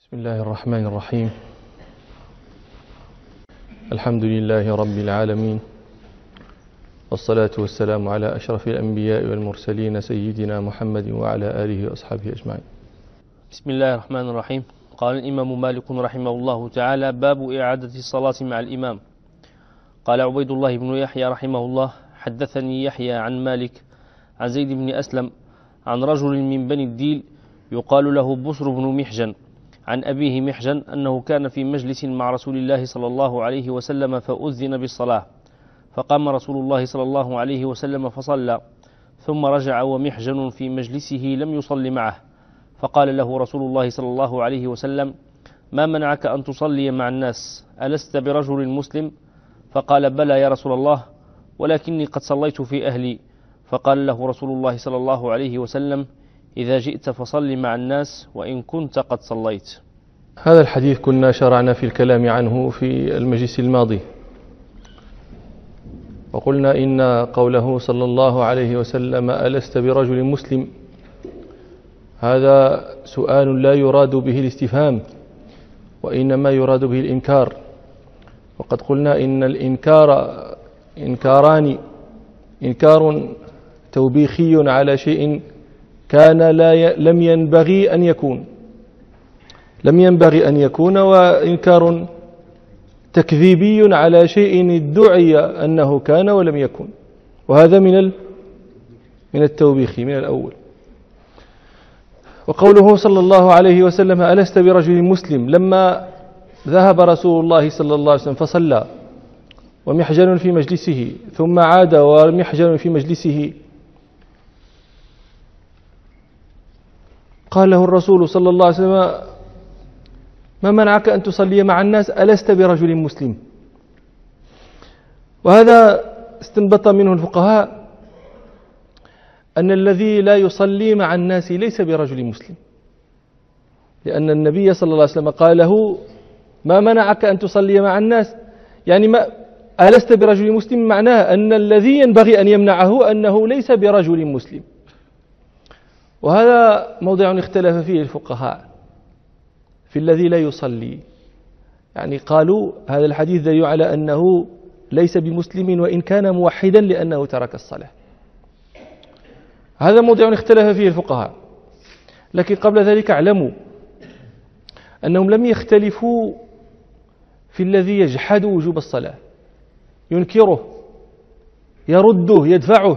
بسم الله الرحمن الرحيم. الحمد لله رب العالمين، والصلاة والسلام على أشرف الأنبياء والمرسلين سيدنا محمد وعلى آله وأصحابه أجمعين. بسم الله الرحمن الرحيم. قال الإمام مالك رحمه الله تعالى: باب إعادة الصلاة مع الإمام. قال عبيد الله بن يحيى رحمه الله: حدثني يحيى عن مالك عن زيد بن أسلم عن رجل من بني الديل يقال له بصر بن محجن عن أبيه محجن أنه كان في مجلس مع رسول الله صلى الله عليه وسلم فأذن بالصلاة، فقام رسول الله صلى الله عليه وسلم فصلى، ثم رجع ومحجن في مجلسه لم يصل معه، فقال له رسول الله صلى الله عليه وسلم: ما منعك أن تصلي مع الناس؟ ألست برجل مسلم؟ فقال: بلى يا رسول الله، ولكني قد صليت في أهلي. فقال له رسول الله صلى الله عليه وسلم: إذا جئت فصل مع الناس وإن كنت قد صليت. هذا الحديث كنا شرعنا في الكلام عنه في المجلس الماضي، وقلنا إن قوله صلى الله عليه وسلم: ألست برجل مسلم، هذا سؤال لا يراد به الاستفهام، وإنما يراد به الإنكار. وقد قلنا إن الإنكار إنكاران: إنكار توبيخي على شيء كان لم ينبغي أن يكون، وإنكار تكذيبي على شيء ادعي أنه كان ولم يكن، وهذا من التوبيخ من الأول. وقوله صلى الله عليه وسلم: ألست برجل مسلم، لما ذهب رسول الله صلى الله عليه وسلم فصلى ومحجن في مجلسه، ثم عاد ومحجن في مجلسه، قال له الرسول صلى الله عليه وسلم: ما منعك أن تصلي مع الناس؟ ألست برجل مسلم؟ وهذا استنبط منه الفقهاء أن الذي لا يصلي مع الناس ليس برجل مسلم، لأن النبي صلى الله عليه وسلم قال له: ما منعك أن تصلي مع الناس؟ يعني ما ألست برجل مسلم معناه أن الذي ينبغي أن يمنعه أنه ليس برجل مسلم. وهذا موضع اختلف فيه الفقهاء في الذي لا يصلي، يعني قالوا هذا الحديث دليل على أنه ليس بمسلم وإن كان موحدا لأنه ترك الصلاة. هذا موضع اختلف فيه الفقهاء، لكن قبل ذلك اعلموا أنهم لم يختلفوا في الذي يجحد وجوب الصلاة، ينكره، يرده، يدفعه،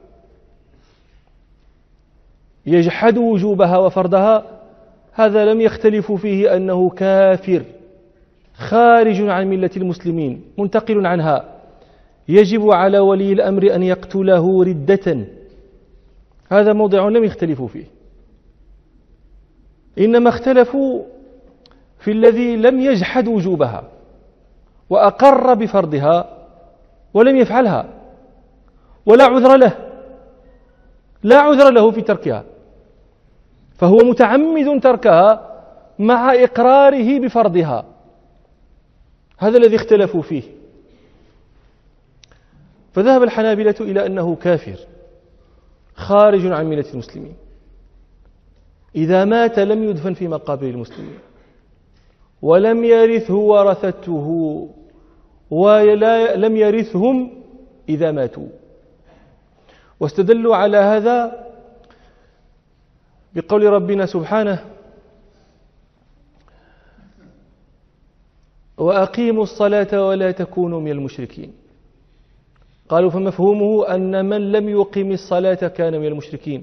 يجحد وجوبها وفرضها. هذا لم يختلفوا فيه أنه كافر خارج عن ملة المسلمين منتقل عنها، يجب على ولي الأمر أن يقتله ردة. هذا موضع لم يختلفوا فيه، إنما اختلفوا في الذي لم يجحد وجوبها وأقر بفرضها ولم يفعلها، ولا عذر له، لا عذر له في تركها، فهو متعمد تركها مع إقراره بفرضها. هذا الذي اختلفوا فيه. فذهب الحنابلة إلى أنه كافر خارج عن ملة المسلمين، إذا مات لم يدفن في مقابر المسلمين، ولم يرثه ورثته، ولم يرثهم إذا ماتوا. واستدلوا على هذا بقول ربنا سبحانه: وأقيموا الصلاة ولا تكونوا من المشركين. قالوا فمفهومه أن من لم يقيم الصلاة كان من المشركين.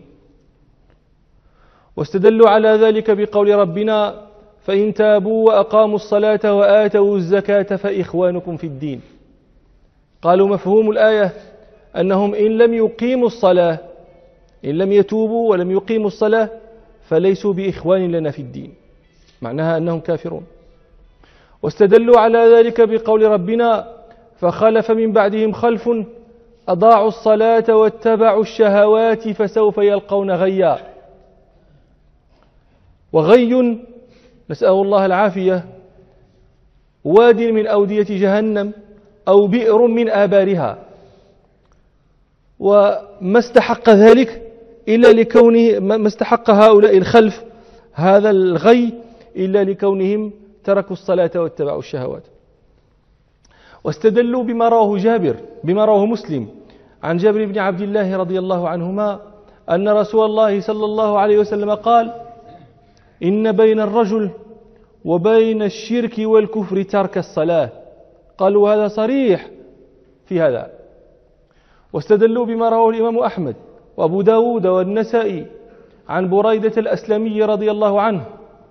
واستدلوا على ذلك بقول ربنا: فإن تابوا وأقاموا الصلاة وآتوا الزكاة فإخوانكم في الدين. قالوا مفهوم الآية أنهم إن لم يقيموا الصلاة، إن لم يتوبوا ولم يقيموا الصلاة فليسوا بإخوان لنا في الدين، معناها أنهم كافرون. واستدلوا على ذلك بقول ربنا: فخلف من بعدهم خلف أضاعوا الصلاة واتبعوا الشهوات فسوف يلقون غيا. وغي، نسأل الله العافية، واد من أودية جهنم أو بئر من آبارها، وما استحق ذلك إلا لكونه ما استحق هؤلاء الخلف هذا الغي إلا لكونهم تركوا الصلاة واتبعوا الشهوات. واستدلوا بما رواه مسلم عن جابر بن عبد الله رضي الله عنهما أن رسول الله صلى الله عليه وسلم قال: إن بين الرجل وبين الشرك والكفر ترك الصلاة. قالوا هذا صريح في هذا. واستدلوا بما رواه الإمام أحمد وأبو داود والنسائي عن بريدة الأسلمي رضي الله عنه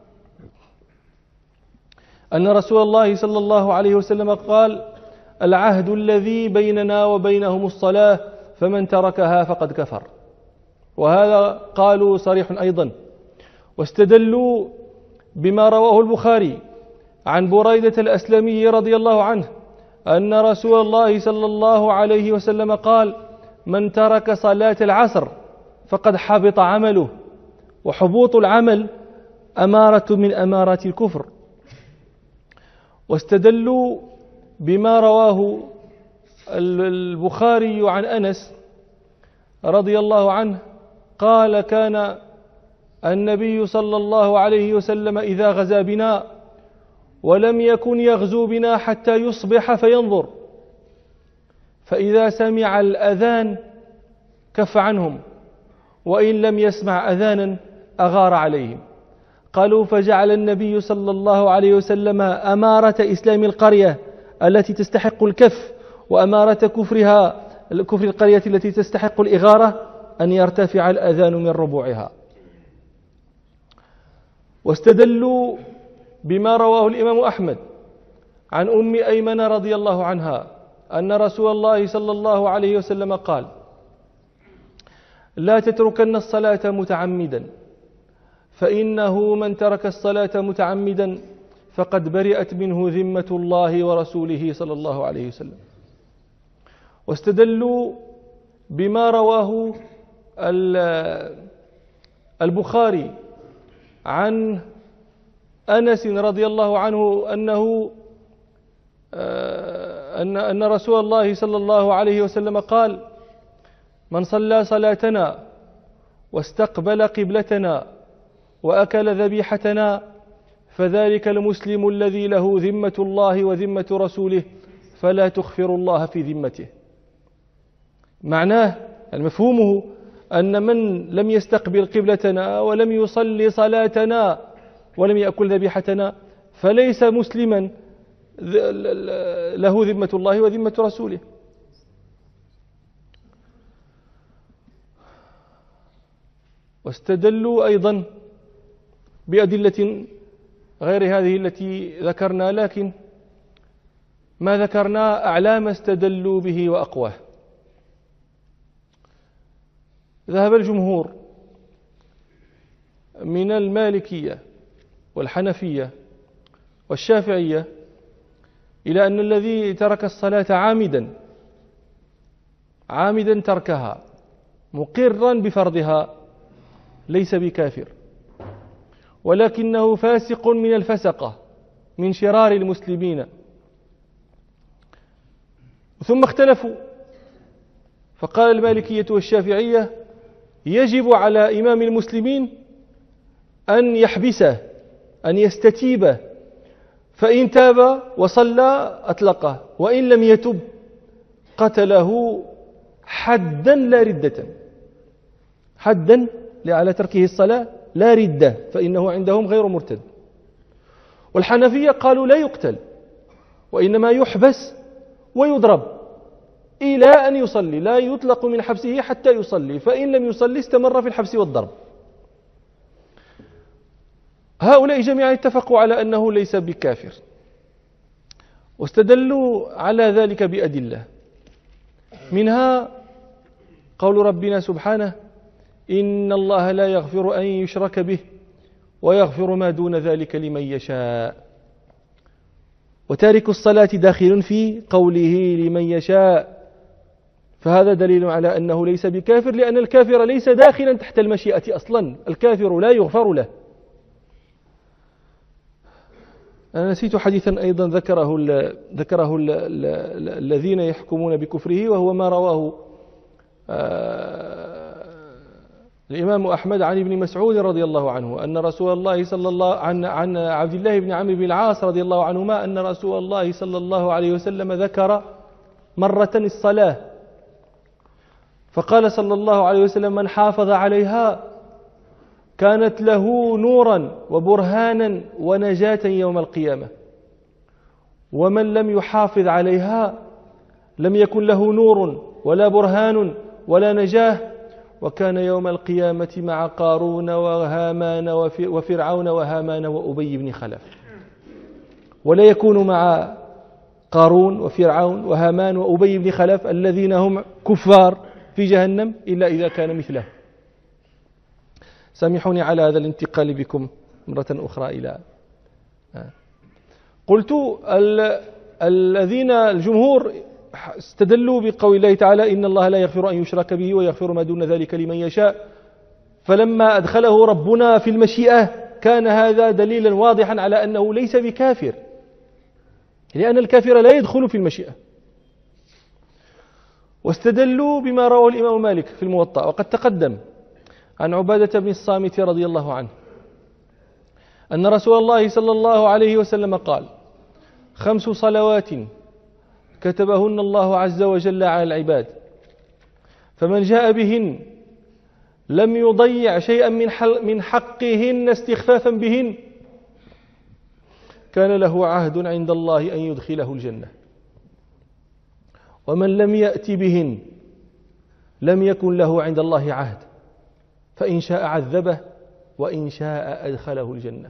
أن رسول الله صلى الله عليه وسلم قال: العهد الذي بيننا وبينهم الصلاة، فمن تركها فقد كفر. وهذا قالوا صريح أيضا. واستدلوا بما رواه البخاري عن بريدة الأسلمي رضي الله عنه أن رسول الله صلى الله عليه وسلم قال: من ترك صلاة العصر فقد حبط عمله، وحبوط العمل أمارة من أمارات الكفر. واستدلوا بما رواه البخاري عن أنس رضي الله عنه قال: كان النبي صلى الله عليه وسلم إذا غزا بنا ولم يكن يغزو بنا حتى يصبح فينظر، فإذا سمع الأذان كف عنهم، وإن لم يسمع أذانا أغار عليهم. قالوا: فجعل النبي صلى الله عليه وسلم أمارة إسلام القرية التي تستحق الكف وأمارة كفر القرية التي تستحق الإغارة أن يرتفع الأذان من ربوعها. واستدلوا بما رواه الإمام أحمد عن أم أيمن رضي الله عنها أن رسول الله صلى الله عليه وسلم قال: لا تتركن الصلاة متعمدا، فإنه من ترك الصلاة متعمدا فقد برئت منه ذمة الله ورسوله صلى الله عليه وسلم. واستدلوا بما رواه البخاري عن أنس رضي الله عنه أن رسول الله صلى الله عليه وسلم قال: من صلى صلاتنا واستقبل قبلتنا وأكل ذبيحتنا فذلك المسلم الذي له ذمة الله وذمة رسوله فلا تخفر الله في ذمته. معناه مفهومه أن من لم يستقبل قبلتنا ولم يصلي صلاتنا ولم يأكل ذبيحتنا فليس مسلما له ذمة الله وذمة رسوله. واستدلوا أيضا بأدلة غير هذه التي ذكرنا، لكن ما ذكرنا أعلى ما استدلوا به وأقواه. ذهب الجمهور من المالكية والحنفية والشافعية إلى أن الذي ترك الصلاة عامدا تركها مقرا بفرضها ليس بكافر، ولكنه فاسق من الفسقة من شرار المسلمين. ثم اختلفوا، فقال المالكية والشافعية: يجب على إمام المسلمين أن يحبسه، أن يستتيبه، فإن تاب وصلى أطلقه، وإن لم يتب قتله حدا لا ردة، حدا على تركه الصلاة لا ردة، فإنه عندهم غير مرتد. والحنفية قالوا لا يقتل، وإنما يحبس ويضرب إلى أن يصلي، لا يطلق من حبسه حتى يصلي، فإن لم يصلي استمر في الحبس والضرب. هؤلاء جميعا اتفقوا على أنه ليس بكافر، واستدلوا على ذلك بأدلة، منها قول ربنا سبحانه: إن الله لا يغفر أن يشرك به ويغفر ما دون ذلك لمن يشاء. وتارك الصلاة داخل في قوله لمن يشاء، فهذا دليل على أنه ليس بكافر، لأن الكافر ليس داخلا تحت المشيئة أصلا، الكافر لا يغفر له. أنا نسيت حديثا أيضا ذكره الذين يحكمون بكفره، وهو ما رواه الإمام أحمد عن ابن مسعود رضي الله عنه أن رسول الله صلى الله عن عبد الله بن عمرو بن العاص رضي الله عنهما أن رسول الله صلى الله عليه وسلم ذكر مرة الصلاة فقال صلى الله عليه وسلم: من حافظ عليها كانت له نورا وبرهانا ونجاة يوم القيامة، ومن لم يحافظ عليها لم يكن له نور ولا برهان ولا نجاة، وكان يوم القيامة مع قارون وهامان وفرعون وهامان وأبي بن خلف، ولا يكون مع قارون وفرعون وهامان وأبي بن خلف الذين هم كفار في جهنم إلا إذا كان مثله. سامحوني على هذا الانتقال بكم مرة أخرى إلى قلت الذين الجمهور استدلوا بقول الله تعالى: إن الله لا يغفر أن يشرك به ويغفر ما دون ذلك لمن يشاء، فلما أدخله ربنا في المشيئة كان هذا دليلا واضحا على أنه ليس بكافر، لأن الكافر لا يدخل في المشيئة. واستدلوا بما رواه الإمام مالك في الموطأ، وقد تقدم عن عبادة بن الصامت رضي الله عنه أن رسول الله صلى الله عليه وسلم قال: 5 صلوات كتبهن الله عز وجل على العباد، فمن جاء بهن لم يضيع شيئا من حقهن استخفافا بهن كان له عهد عند الله أن يدخله الجنة، ومن لم يأت بهن لم يكن له عند الله عهد، فإن شاء عذبه وإن شاء أدخله الجنة.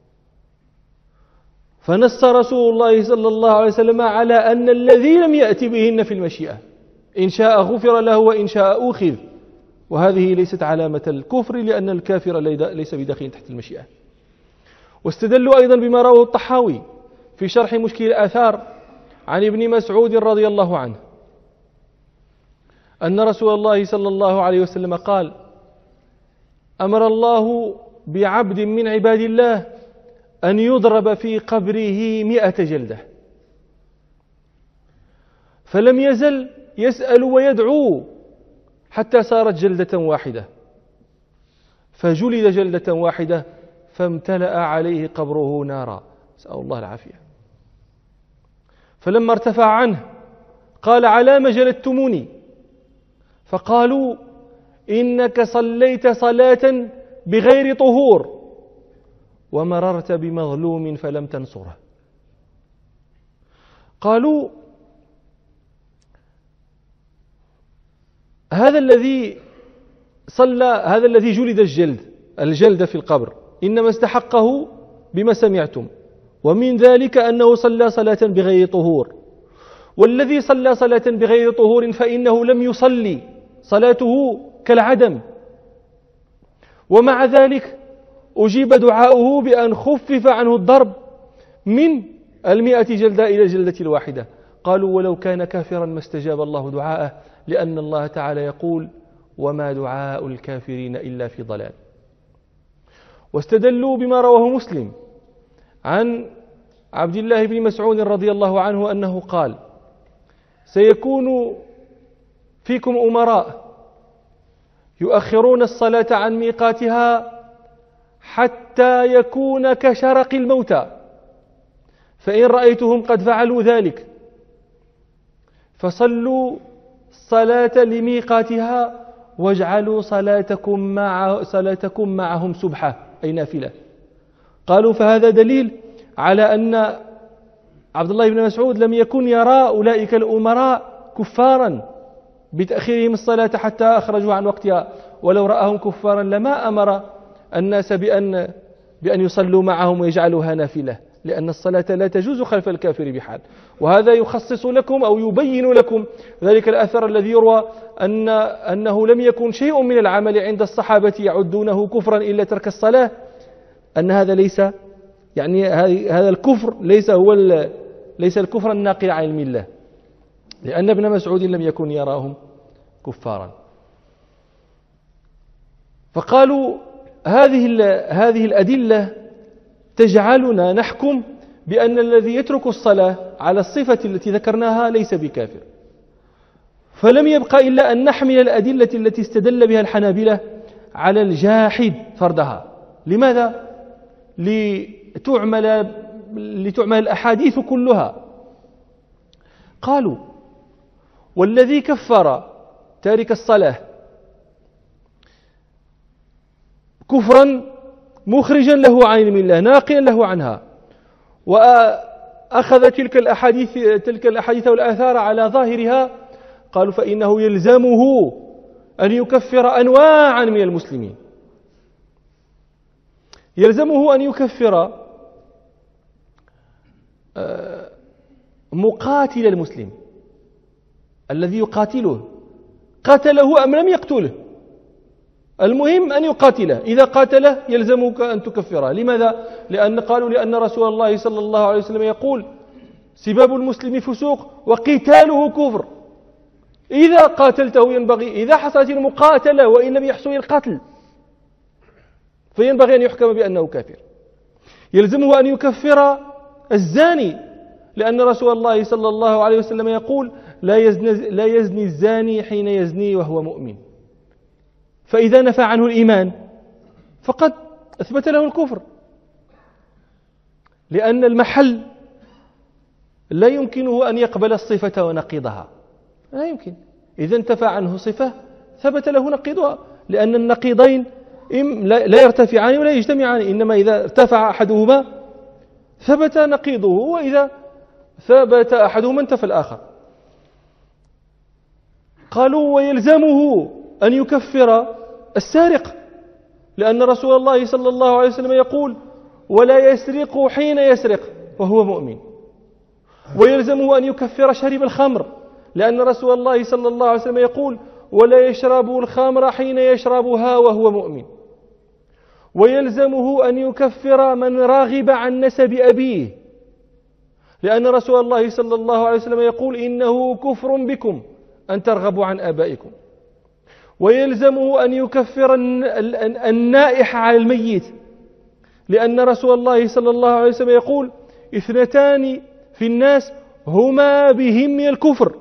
فنص رسول الله صلى الله عليه وسلم على أن الذي لم يأت بهن في المشيئة إن شاء غفر له وإن شاء أخذ، وهذه ليست علامة الكفر لأن الكافر ليس بداخل تحت المشيئة. واستدلوا أيضا بما رواه الطحاوي في شرح مشكل الآثار عن ابن مسعود رضي الله عنه أن رسول الله صلى الله عليه وسلم قال: أمر الله بعبد من عباد الله أن يضرب في قبره 100 جلدة، فلم يزل يسأل ويدعو حتى صارت جلدة واحدة، فجلد جلدة واحدة فامتلأ عليه قبره نارا، نسأل الله العافية. فلما ارتفع عنه قال: على ما جلدتموني؟ فقالوا: إنك صليت صلاة بغير طهور ومررت بمظلوم فلم تنصره. قالوا: هذا الذي صلى، هذا الذي جلد الجلد في القبر إنما استحقه بما سمعتم، ومن ذلك أنه صلى صلاة بغير طهور، والذي صلى صلاة بغير طهور فإنه لم يصلي، صلاته كالعدم، ومع ذلك أجيب دعاؤه بأن خفف عنه الضرب من 100 جلدة إلى الجلدة الواحدة. قالوا: ولو كان كافرا ما استجاب الله دعاءه، لأن الله تعالى يقول: وما دعاء الكافرين إلا في ضلال. واستدلوا بما رواه مسلم عن عبد الله بن مسعود رضي الله عنه أنه قال: سيكون فيكم أمراء يؤخرون الصلاة عن ميقاتها حتى يكون كشرق الموتى، فإن رأيتهم قد فعلوا ذلك فصلوا الصلاة لميقاتها واجعلوا صلاتكم معهم سبحة أي نافلة. قالوا: فهذا دليل على أن عبد الله بن مسعود لم يكن يرى أولئك الأمراء كفارا بتأخيرهم الصلاة حتى أخرجوا عن وقتها، ولو رأهم كفارا لما أمر الناس بأن يصلوا معهم ويجعلوها نافلة، لأن الصلاة لا تجوز خلف الكافر بحال. وهذا يخصص لكم أو يبين لكم ذلك الأثر الذي يروى أنه لم يكن شيء من العمل عند الصحابة يعدونه كفرا إلا ترك الصلاة، أن هذا ليس يعني هذا الكفر ليس الكفر الناقل عن الملة، لأن ابن مسعود لم يكن يراهم كفارا. فقالوا: هذه الأدلة تجعلنا نحكم بأن الذي يترك الصلاة على الصفة التي ذكرناها ليس بكافر. فلم يبقى إلا أن نحمل الأدلة التي استدل بها الحنابلة على الجاحد فردها. لماذا؟ لتعمل الأحاديث كلها. قالوا: والذي كفر تارك الصلاة كفرا مخرجا له عن علم الله ناقلا له عنها، وأخذ تلك الأحاديث والآثار على ظاهرها، قالوا: فإنه يلزمه أن يكفر أنواعا من المسلمين. يلزمه أن يكفر مقاتل المسلم الذي يقاتله، قتله أم لم يقتله، المهم أن يقاتله. إذا قاتله يلزمك أن تكفره. لماذا؟ لأن رسول الله صلى الله عليه وسلم يقول: سباب المسلم فسوق وقتاله كفر. إذا قاتلته إذا حصلت المقاتلة وإن لم يحصل القتل فينبغي أن يحكم بأنه كافر. يلزمه أن يكفر الزاني، لأن رسول الله صلى الله عليه وسلم يقول: لا يزني الزاني حين يزني وهو مؤمن. فإذا نفى عنه الإيمان فقد أثبت له الكفر، لأن المحل لا يمكنه أن يقبل الصفة ونقيضها، لا يمكن. إذا انتفى عنه صفة ثبت له نقيضها، لأن النقيضين لا يرتفعان ولا يجتمعان، إنما إذا ارتفع أحدهما ثبت نقيضه، وإذا ثبت أحدهما انتفى الآخر. قالوا: ويلزمه أن يكفر السارق، لأن رسول الله صلى الله عليه وسلم يقول: ولا يسرق حين يسرق وهو مؤمن. ويلزمه أن يكفر شرب الخمر، لأن رسول الله صلى الله عليه وسلم يقول: ولا يشرب الخمر حين يشربها وهو مؤمن. ويلزمه أن يكفر من راغب عن نسب أبيه، لأن رسول الله صلى الله عليه وسلم يقول: إنه كفر بكم أن ترغبوا عن آبائكم. ويلزمه أن يكفر النائح على الميت، لأن رسول الله صلى الله عليه وسلم يقول: 2 في الناس هما بهم الكفر: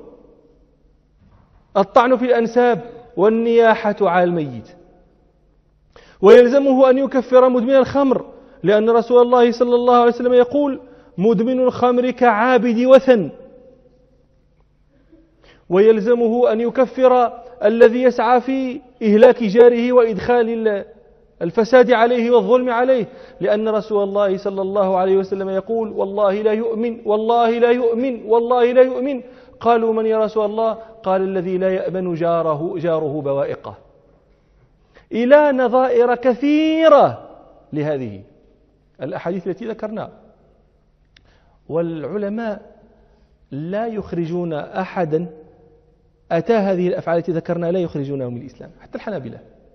الطعن في الأنساب والنياحة على الميت. ويلزمه أن يكفر مدمن الخمر، لأن رسول الله صلى الله عليه وسلم يقول: مدمن الخمر كعابد وثن. ويلزمه أن يكفر الذي يسعى في إهلاك جاره وإدخال الفساد عليه والظلم عليه، لأن رسول الله صلى الله عليه وسلم يقول: والله لا يؤمن، والله لا يؤمن، والله لا يؤمن. قالوا: من يا رسول الله؟ قال: الذي لا يأمن جاره بوائقه. إلى نظائر كثيرة لهذه الأحاديث التي ذكرناها. والعلماء لا يخرجون أحدا أتى هذه الأفعال التي ذكرنا، لا يخرجونه من الإسلام، حتى الحنابلة،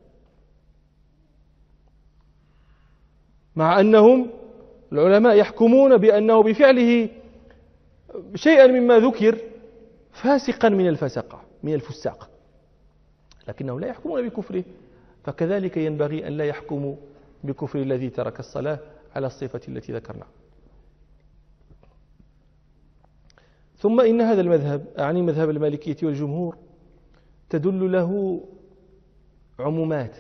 مع أنهم العلماء يحكمون بأنه بفعله شيئا مما ذكر فاسقا من الفساق، لكنهم لا يحكمون بكفره. فكذلك ينبغي أن لا يحكموا بكفر الذي ترك الصلاة على الصفة التي ذكرنا. ثم إن هذا المذهب، أعني مذهب المالكية والجمهور، تدل له عمومات،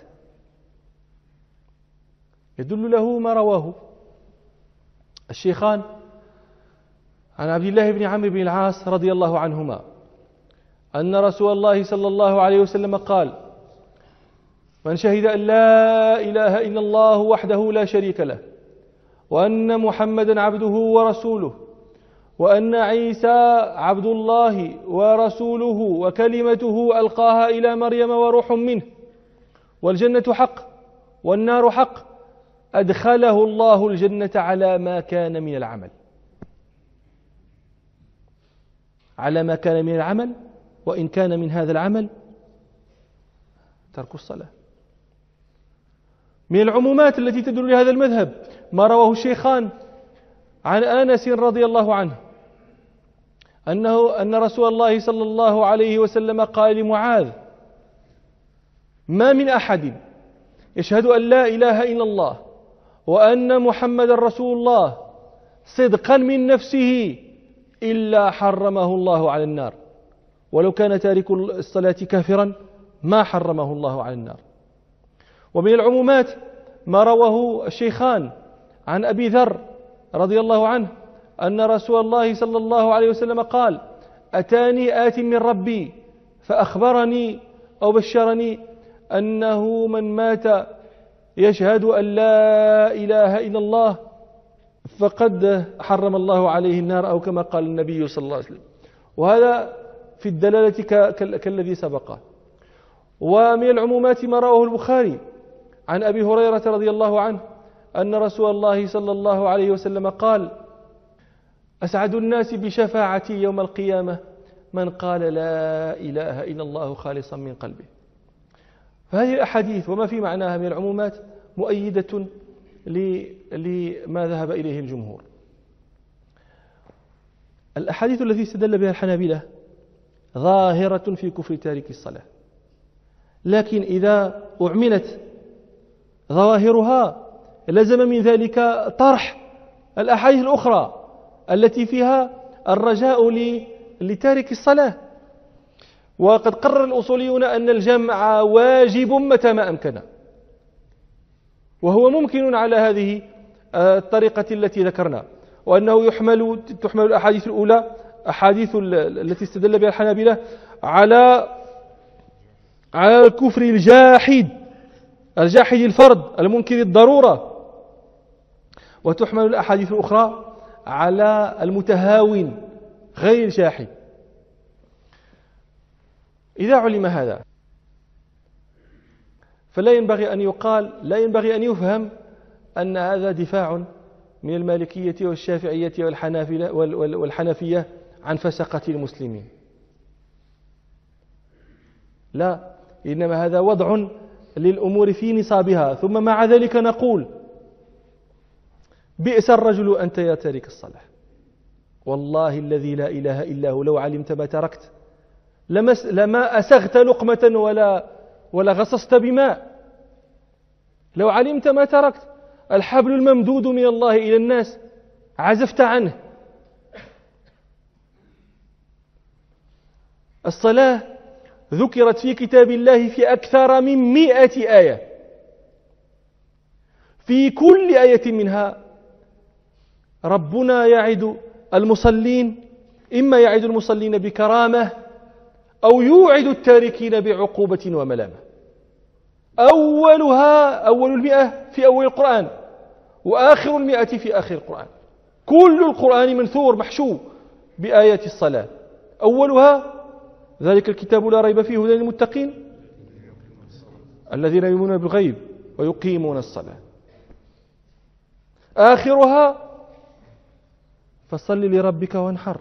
يدل له ما رواه الشيخان عن عبد الله بن عمرو بن العاص رضي الله عنهما أن رسول الله صلى الله عليه وسلم قال: من شهد أن لا إله إلا الله وحده لا شريك له، وأن محمدا عبده ورسوله، وأن عيسى عبد الله ورسوله وكلمته ألقاها إلى مريم وروح منه، والجنة حق والنار حق، أدخله الله الجنة على ما كان من العمل، على ما كان من العمل، وإن كان من هذا العمل ترك الصلاة. من العمومات التي تدل لهذا المذهب ما رواه الشيخان عن أنس رضي الله عنه أن رسول الله صلى الله عليه وسلم قال لمعاذ: ما من أحد يشهد أن لا إله إلا الله وأن محمد رسول الله صدقا من نفسه إلا حرمه الله على النار، ولو كان تارك الصلاة كافرا ما حرمه الله على النار. ومن العمومات ما رواه الشيخان عن أبي ذر رضي الله عنه أن رسول الله صلى الله عليه وسلم قال: أتاني آت من ربي فأخبرني أو بشرني أنه من مات يشهد أن لا إله إلا الله فقد حرم الله عليه النار، أو كما قال النبي صلى الله عليه وسلم. وهذا في الدلالة كالذي سبقه. ومن العمومات ما رواه البخاري عن أبي هريرة رضي الله عنه أن رسول الله صلى الله عليه وسلم قال: أسعد الناس بشفاعتي يوم القيامة من قال لا إله إلا الله خالصا من قلبه. فهذه الأحاديث وما في معناها من العمومات مؤيدة لما ذهب إليه الجمهور. الأحاديث التي استدل بها الحنابلة ظاهرة في كفر تارك الصلاة، لكن إذا أعملت ظواهرها لزم من ذلك طرح الأحاديث الأخرى التي فيها الرجاء لتارك الصلاة. وقد قرر الأصوليون أن الجمع واجب متى ما أمكن، وهو ممكن على هذه الطريقة التي ذكرنا، وأنه تحمل الأحاديث الأولى أحاديث التي استدل بها الحنابلة على الكفر الجاحد الفرد المنكر الضرورة، وتحمل الأحاديث الأخرى على المتهاون غير الجاحد. إذا علم هذا فلا ينبغي أن يقال، لا ينبغي أن يفهم أن هذا دفاع من المالكية والشافعية والحنفية عن فسقة المسلمين. لا، إنما هذا وضع للأمور في نصابها، ثم مع ذلك نقول: بئس الرجل أنت يا تارك الصلاة، والله الذي لا إله إلا هو لو علمت ما تركت لما أسغت لقمة ولا غصصت بماء. لو علمت ما تركت، الحبل الممدود من الله إلى الناس عزفت عنه. الصلاة ذكرت في كتاب الله في أكثر من 100 آية، في كل آية منها ربنا يعد المصلين، إما يعد المصلين بكرامة أو يوعد التاركين بعقوبة وملامة. أول 100 في أول القرآن، وآخر 100 في آخر القرآن. كل القرآن منثور محشو بآيات الصلاة. أولها: ذلك الكتاب لا ريب فيه هدى للمتقين الذين يؤمنون بالغيب ويقيمون الصلاة. آخرها: فصل لربك وانحر.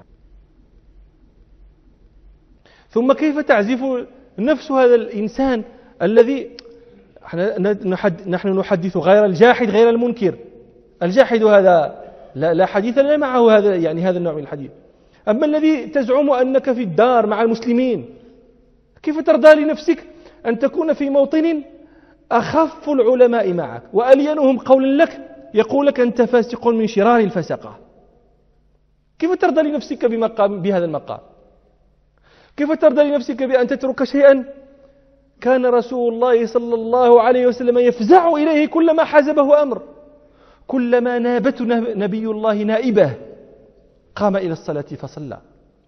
ثم كيف تعزف نفس هذا الإنسان الذي نحن نحدث غير الجاحد غير المنكر. الجاحد هذا لا حديث لنا معه، هذا يعني هذا النوع من الحديث. أما الذي تزعم أنك في الدار مع المسلمين، كيف ترضى لنفسك أن تكون في موطن أخف العلماء معك وألينهم قولا لك يقول لك أنت فاسق من شرار الفسقة؟ كيف ترضى لنفسك بهذا المقام؟ كيف ترضى لنفسك بأن تترك شيئا كان رسول الله صلى الله عليه وسلم يفزع إليه كلما حزبه أمر، كلما نابته نبي الله نائبه قام إلى الصلاة فصلى.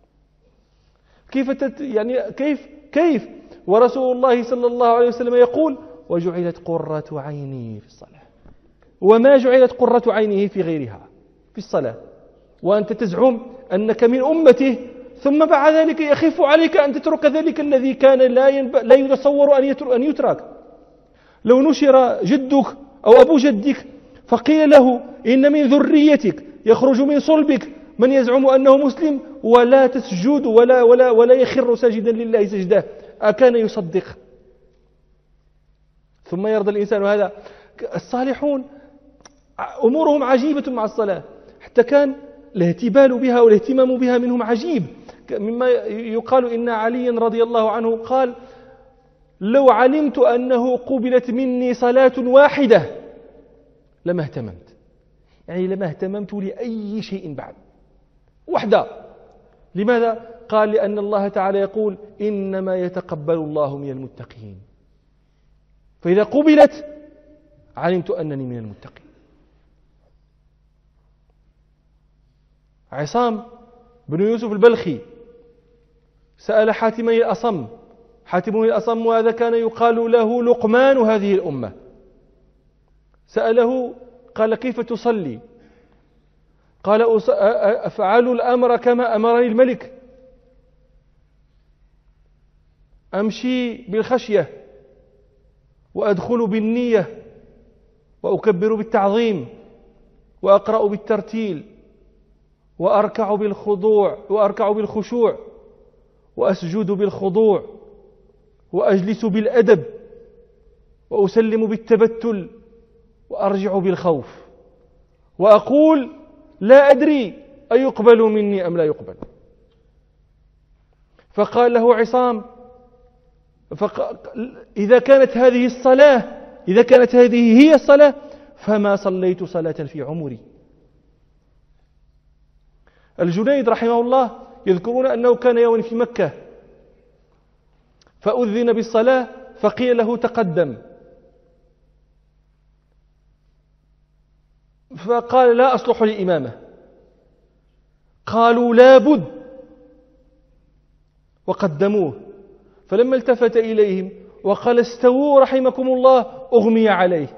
كيف ورسول الله صلى الله عليه وسلم يقول: وجعلت قرة عيني في الصلاة، وما جعلت قرة عينه في غيرها في الصلاة، وأنت تزعم أنك من أمته، ثم بعد ذلك يخف عليك أن تترك ذلك الذي كان لا يتصور أن يترك. لو نشر جدك أو أبو جدك فقيل له إن من ذريتك يخرج من صلبك من يزعم أنه مسلم ولا تسجد ولا يخر ساجدا لله سجده، أكان يصدق؟ ثم يرضى الإنسان هذا. الصالحون أمورهم عجيبة مع الصلاة، حتى كان الاهتبال بها والاهتمام بها منهم عجيب. مما يقال إن علي رضي الله عنه قال: لو علمت أنه قبلت مني صلاة واحدة لما اهتممت، يعني لما اهتممت لأي شيء بعد وحدة. لماذا؟ قال: لأن الله تعالى يقول: إنما يتقبل الله من المتقين. فإذا قبلت علمت أنني من المتقين. عصام بن يوسف البلخي سأل حاتمي الأصم، حاتمه الأصم وهذا كان يقال له لقمان هذه الأمة، سأله قال: كيف تصلي؟ قال: أفعل الأمر كما أمرني الملك، أمشي بالخشية وأدخل بالنية وأكبر بالتعظيم وأقرأ بالترتيل وأركع بالخشوع وأسجد بالخضوع وأجلس بالأدب وأسلم بالتبتل وأرجع بالخوف وأقول: لا أدري أيقبل مني أم لا يقبل. فقال له عصام: إذا كانت هذه هي الصلاة فما صليت صلاة في عمري. الجنيد رحمه الله يذكرون أنه كان يوما في مكة فأذن بالصلاة فقيل له: تقدم. فقال: لا أصلح لإمامة. قالوا: لا بد. وقدموه، فلما التفت إليهم وقال: استووا رحمكم الله، أغمي عليه.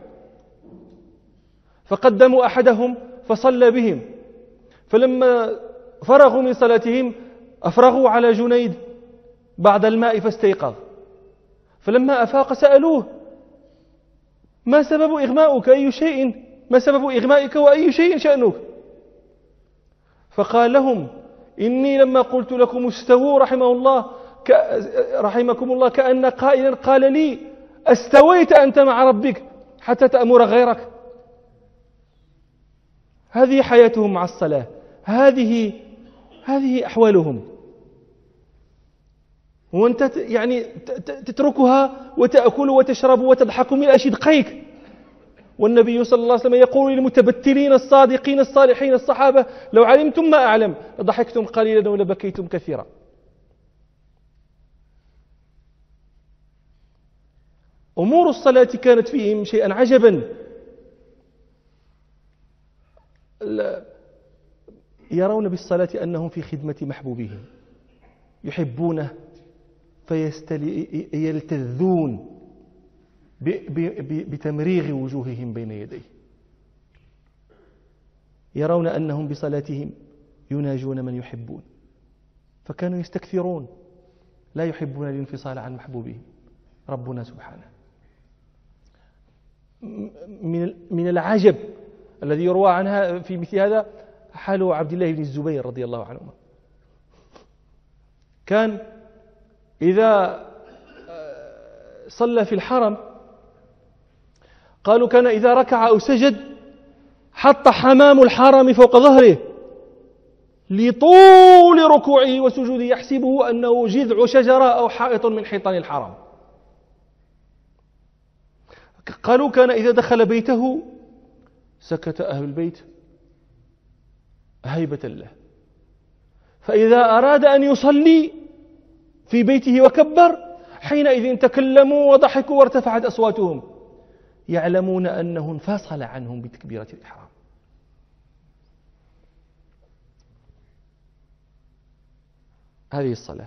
فقدموا أحدهم فصلى بهم، فلما فرغوا من صلاتهم أفرغوا على جنيد بعد الماء فاستيقظ، فلما أفاق سألوه: ما سبب إغمائك؟ ما سبب إغمائك وأي شيء شأنك؟ فقال لهم: إني لما قلت لكم استووا رحمكم الله كأن قائلا قال لي: استويت أنت مع ربك حتى تأمر غيرك. هذه حياتهم مع الصلاة، هذه أحوالهم، وأنت تتركها وتأكل وتشرب وتضحك من أشدقيك. والنبي صلى الله عليه وسلم يقول للمتبتلين الصادقين الصالحين الصحابة: لو علمتم ما أعلم لضحكتم قليلا ولبكيتم كثيرا. أمور الصلاة كانت فيهم شيئا عجبا. يرون بالصلاة أنهم في خدمة محبوبهم، يحبونه فيلتذون بتمريغ وجوههم بين يديه. يرون أنهم بصلاتهم يناجون من يحبون، فكانوا يستكثرون، لا يحبون الانفصال عن محبوبهم ربنا سبحانه. من العجب الذي يروى عنها في مثل هذا حال عبد الله بن الزبير رضي الله عنهما. كان إذا صلى في الحرم قالوا كان إذا ركع أو سجد حط حمام الحرم فوق ظهره لطول ركوعه وسجوده، يحسبه أنه جذع شجرة أو حائط من حيطان الحرم. قالوا كان إذا دخل بيته سكت أهل البيت هيبة له، فإذا أراد أن يصلي في بيته وكبر حينئذ تكلموا وضحكوا وارتفعت أصواتهم، يعلمون أنه انفصل عنهم بتكبيرة الإحرام. هذه الصلاة.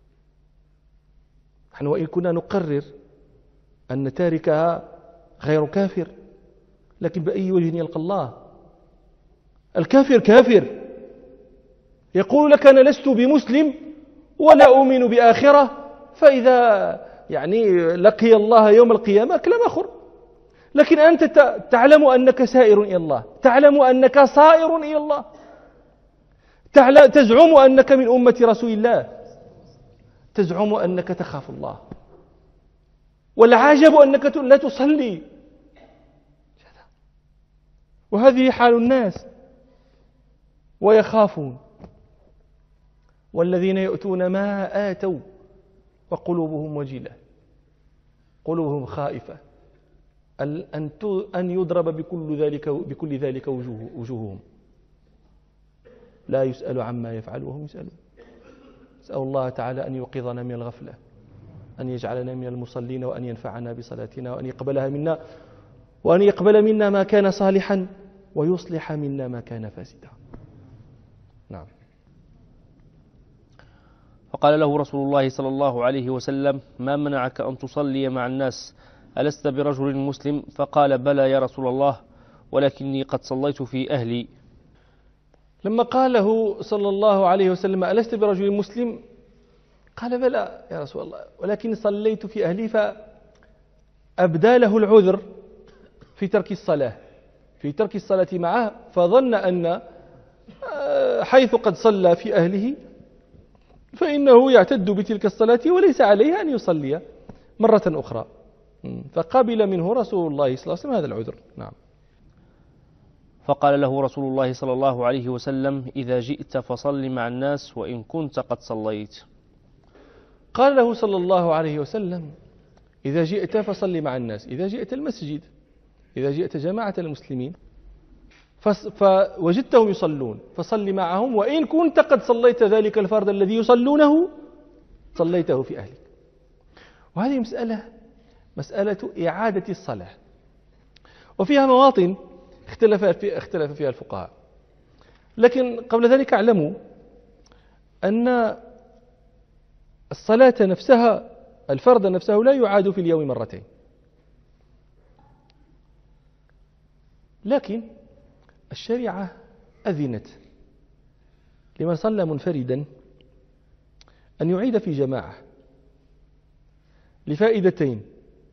نحن وإن كنا نقرر أن تاركها غير كافر، لكن بأي وجه يلقى الله؟ الكافر كافر، يقول لك أنا لست بمسلم ولا أؤمن بآخرة، فإذا لقي الله يوم القيامة كلام آخر. لكن أنت تعلم أنك سائر إلى الله، تعلم أنك صائر إلى الله، تزعم أنك من أمة رسول الله، تزعم أنك تخاف الله، والعجب أنك لا تصلي. وهذه حال الناس ويخافون. والذين يؤتون ما آتوا وقلوبهم وجلة، قلوبهم خائفة أن يضرب بكل ذلك وجوههم، لا يسأل عما يفعل وهم يسألون. نسأل الله تعالى أن يوقظنا من الغفلة، أن يجعلنا من المصلين، وأن ينفعنا بصلاتنا، وأن يقبلها منا، وأن يقبل منا ما كان صالحا ويصلح منا ما كان فاسدا. نعم. فقال له رسول الله صلى الله عليه وسلم: ما منعك أن تصلي مع الناس؟ ألست برجل مسلم؟ فقال: بلى يا رسول الله، ولكني قد صليت في أهلي. لما قال له صلى الله عليه وسلم: ألست برجل مسلم؟ قال: بلى يا رسول الله، ولكن صليت في أهلي. فأبدى له العذر في ترك الصلاة معه، فظن أن حيث قد صلى في أهله فإنه يعتد بتلك الصلاة وليس عليه أن يصلي مرة أخرى. فقبل منه رسول الله صلى الله عليه وسلم هذا العذر. نعم. فقال له رسول الله صلى الله عليه وسلم: إذا جئت فصل مع الناس وإن كنت قد صليت. قال له صلى الله عليه وسلم: إذا جئت فصل مع الناس، إذا جئت المسجد، إذا جئت جماعة المسلمين فوجدتهم يصلون فصل معهم، وإن كنت قد صليت ذلك الفرض الذي يصلونه صليته في أهلك. وهذه مسألة إعادة الصلاة، وفيها مواطن اختلف فيها الفقهاء. لكن قبل ذلك اعلموا أن الصلاة نفسها، الفرض نفسه، لا يعاد في اليوم مرتين. لكن الشريعة أذنت لمن صلى منفردا أن يعيد في جماعة لفائدتين: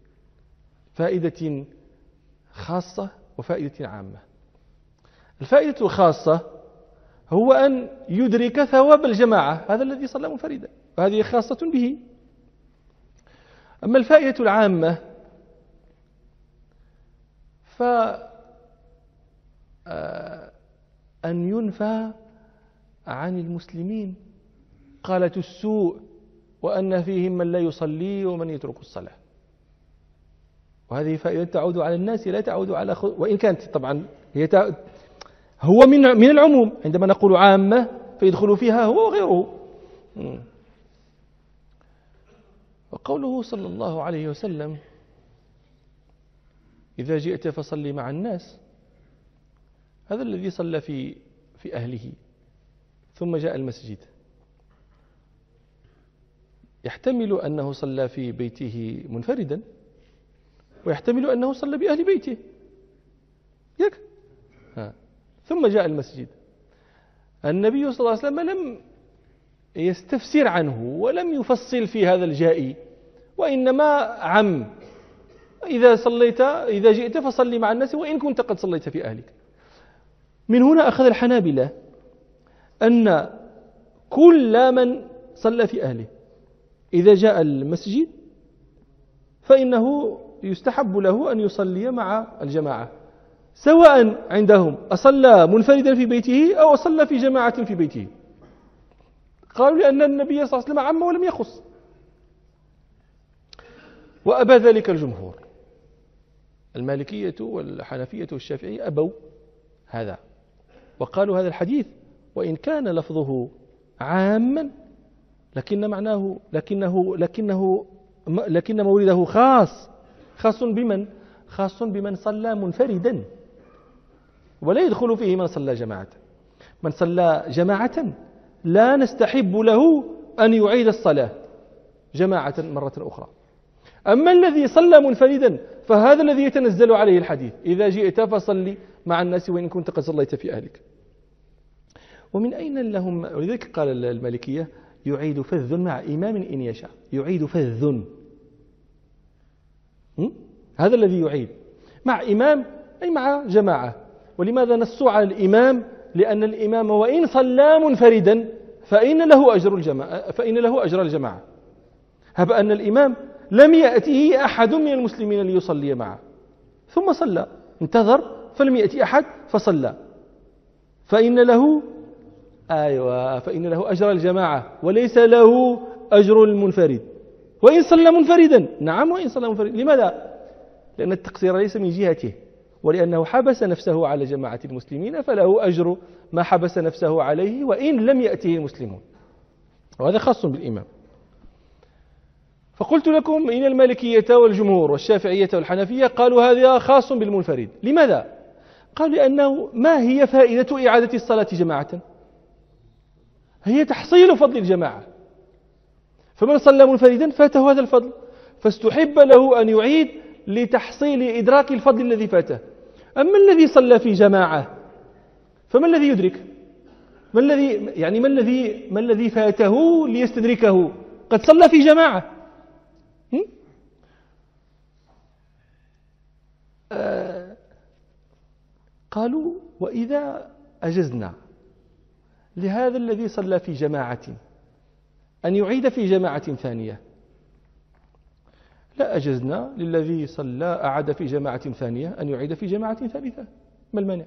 فائدة خاصة وفائدة عامة. الفائدة الخاصة هو أن يدرك ثواب الجماعة، هذا الذي صلى منفردا، وهذه خاصة به. أما الفائدة العامة أن ينفى عن المسلمين قالة السوء، وأن فيهم من لا يصلي ومن يترك الصلاة. وهذه فائدة تعود على الناس لا تعود على وإن كانت طبعا هو من العموم، عندما نقول عامة فيدخل فيها هو وغيره. وقوله صلى الله عليه وسلم: إذا جئت فصلي مع الناس، هذا الذي صلى في أهله ثم جاء المسجد يحتمل أنه صلى في بيته منفردا، ويحتمل أنه صلى بأهل بيته ثم جاء المسجد. النبي صلى الله عليه وسلم لم يستفسر عنه ولم يفصل في هذا الجائي، وإنما عم: إذا جئت فصلي مع الناس وإن كنت قد صليت في أهلك. من هنا أخذ الحنابلة أن كل من صلى في أهله إذا جاء المسجد فإنه يستحب له أن يصلي مع الجماعة، سواء عندهم أصلى منفردا في بيته أو أصلى في جماعة في بيته. قالوا لأن النبي صلى الله عليه وسلم عم ولم يخص. وأبى ذلك الجمهور، المالكية والحنفية والشافعية أبوا هذا، وقالوا هذا الحديث وإن كان لفظه عاما لكن معناه لكن مورده خاص بمن صلى منفردا، ولا يدخل فيه من صلى جماعة. من صلى جماعة لا نستحب له أن يعيد الصلاة جماعة مرة أخرى. أما الذي صلى منفردا فهذا الذي يتنزل عليه الحديث: إذا جئت فصلي مع الناس وإن كنت قد صليت في أهلك. ومن أين لهم؟ ولذلك قال المالكية: يعيد فذ مع إمام إن يشاء. يعيد فذ، هذا الذي يعيد مع إمام أي مع جماعة. ولماذا نصوا على الإمام؟ لأن الإمام وإن صلى منفردا فإن له أجر الجماعة. هب أن الإمام لم يأته أحد من المسلمين ليصلي معه ثم صلى، انتظر فلم يأتي أحد فصلى، فإن له أجر الجماعة وليس له أجر المنفرد، وإن صلى منفردا. نعم، وإن صلى منفردا. لماذا؟ لأن التقصير ليس من جهته، ولأنه حبس نفسه على جماعة المسلمين فله أجر ما حبس نفسه عليه وإن لم يأته المسلمون، وهذا خاص بالإمام. فقلت لكم إن المالكية والجمهور والشافعية والحنفية قالوا هذا خاص بالمنفرد. لماذا؟ قالوا لأنه ما هي فائدة إعادة الصلاة جماعة؟ هي تحصيل فضل الجماعة، فمن صلى منفردا فاته هذا الفضل، فاستحب له أن يعيد لتحصيل إدراك الفضل الذي فاته. أما الذي صلى في جماعة فما الذي يدرك؟ ما الذي فاته ليستدركه؟ قد صلى في جماعة. قالوا وإذا أجزنا لهذا الذي صلى في جماعة أن يعيد في جماعة ثانية، لا أجزنا للذي صلى أعاد في جماعة ثانية أن يعيد في جماعة ثالثة. ما المانع؟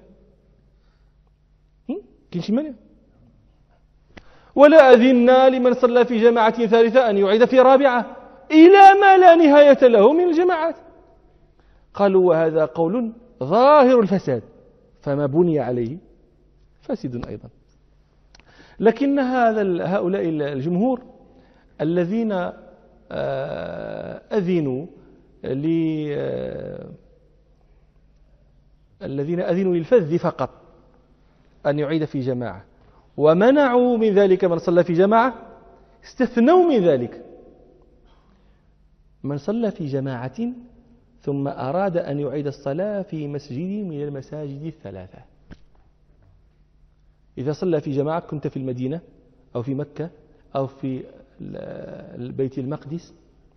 كاين شي مانع؟ ولا أذنا لمن صلى في جماعة ثالثة أن يعيد في رابعة إلى ما لا نهاية له من الجماعات. قالوا وهذا قول ظاهر الفساد، فما بني عليه فاسد أيضا. لكن هؤلاء الجمهور الذين أذنوا للفذ فقط أن يعيد في جماعة، ومنعوا من ذلك من صلى في جماعة، استثنوا من ذلك من صلى في جماعة ثم أراد أن يعيد الصلاة في مسجد من المساجد الثلاثة. إذا صلى في جماعة، كنت في المدينة أو في مكة أو في البيت المقدس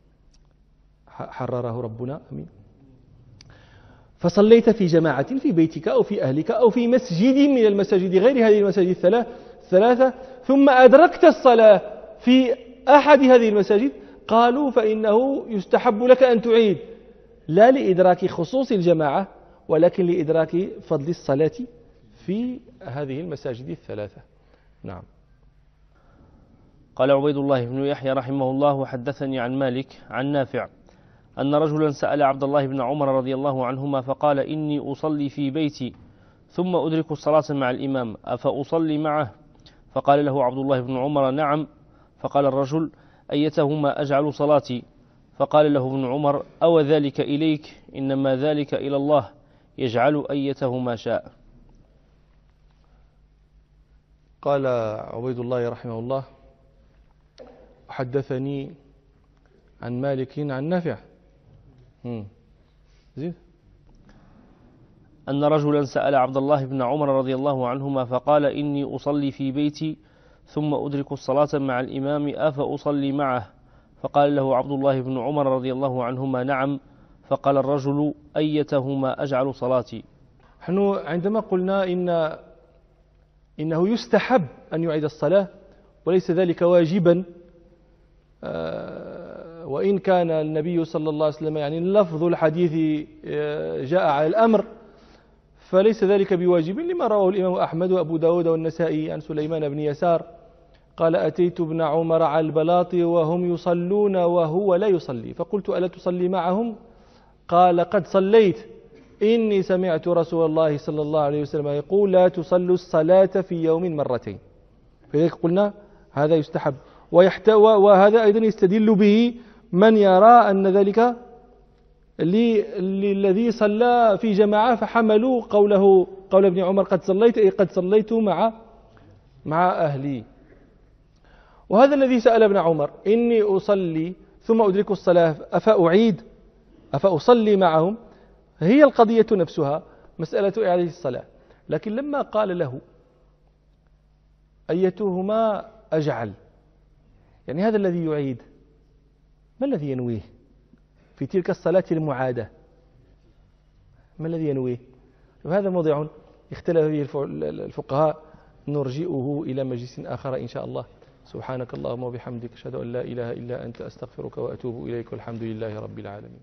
حرره ربنا أمين، فصليت في جماعة في بيتك أو في أهلك أو في مسجد من المساجد غير هذه المساجد الثلاثة، ثم أدركت الصلاة في أحد هذه المساجد، قالوا فإنه يستحب لك أن تعيد، لا لإدراك خصوص الجماعة ولكن لإدراك فضل الصلاة في هذه المساجد الثلاثة. نعم. قال عبيد الله بن يحيى رحمه الله: حدثني عن مالك عن نافع أن رجلا سأل عبد الله بن عمر رضي الله عنهما فقال: إني أصلي في بيتي ثم أدرك الصلاة مع الإمام، أفأصلي معه؟ فقال له عبد الله بن عمر: نعم. فقال الرجل: أيتهما أجعل صلاتي؟ فقال له ابن عمر: أو ذلك إليك؟ إنما ذلك إلى الله، يجعل أيتهما شاء. قال عبيد الله رحمه الله: حدثني عن مالك عن نافع زين أن رجلا سأل عبد الله بن عمر رضي الله عنهما فقال: إني أصلي في بيتي ثم أدرك الصلاة مع الإمام، أفأصلي معه؟ فقال له عبد الله بن عمر رضي الله عنهما: نعم. فقال الرجل: أيتهما أجعل صلاتي؟ نحن عندما قلنا إنه يستحب أن يعيد الصلاة وليس ذلك واجبا، وإن كان النبي صلى الله عليه وسلم لفظ الحديث جاء على الأمر، فليس ذلك بواجب، لما رواه الإمام أحمد وأبو داود والنسائي عن سليمان بن يسار قال: أتيت ابن عمر على البلاط وهم يصلون وهو لا يصلي، فقلت: ألا تصلي معهم؟ قال: قد صليت، إني سمعت رسول الله صلى الله عليه وسلم يقول: لا تصلوا الصلاة في يوم مرتين. فلذلك قلنا هذا يستحب، وهذا أيضا يستدل به من يرى أن ذلك للذي صلى في جماعة، فحملوا قول ابن عمر: قد صليت، أي قد صليت مع أهلي. وهذا الذي سأل ابن عمر: إني أصلي ثم أدرك الصلاة أفأصلي معهم، هي القضية نفسها مسألة إعادة الصلاة. لكن لما قال له: أيتهما أجعل، يعني هذا الذي يعيد ما الذي ينويه في تلك الصلاة المعادة؟ ما الذي ينويه؟ وهذا موضع اختلف فيه الفقهاء، نرجئه إلى مجلس آخر إن شاء الله. سبحانك اللهم وبحمدك، أشهد أن لا إله إلا أنت، أستغفرك وأتوب إليك، والحمد لله رب العالمين.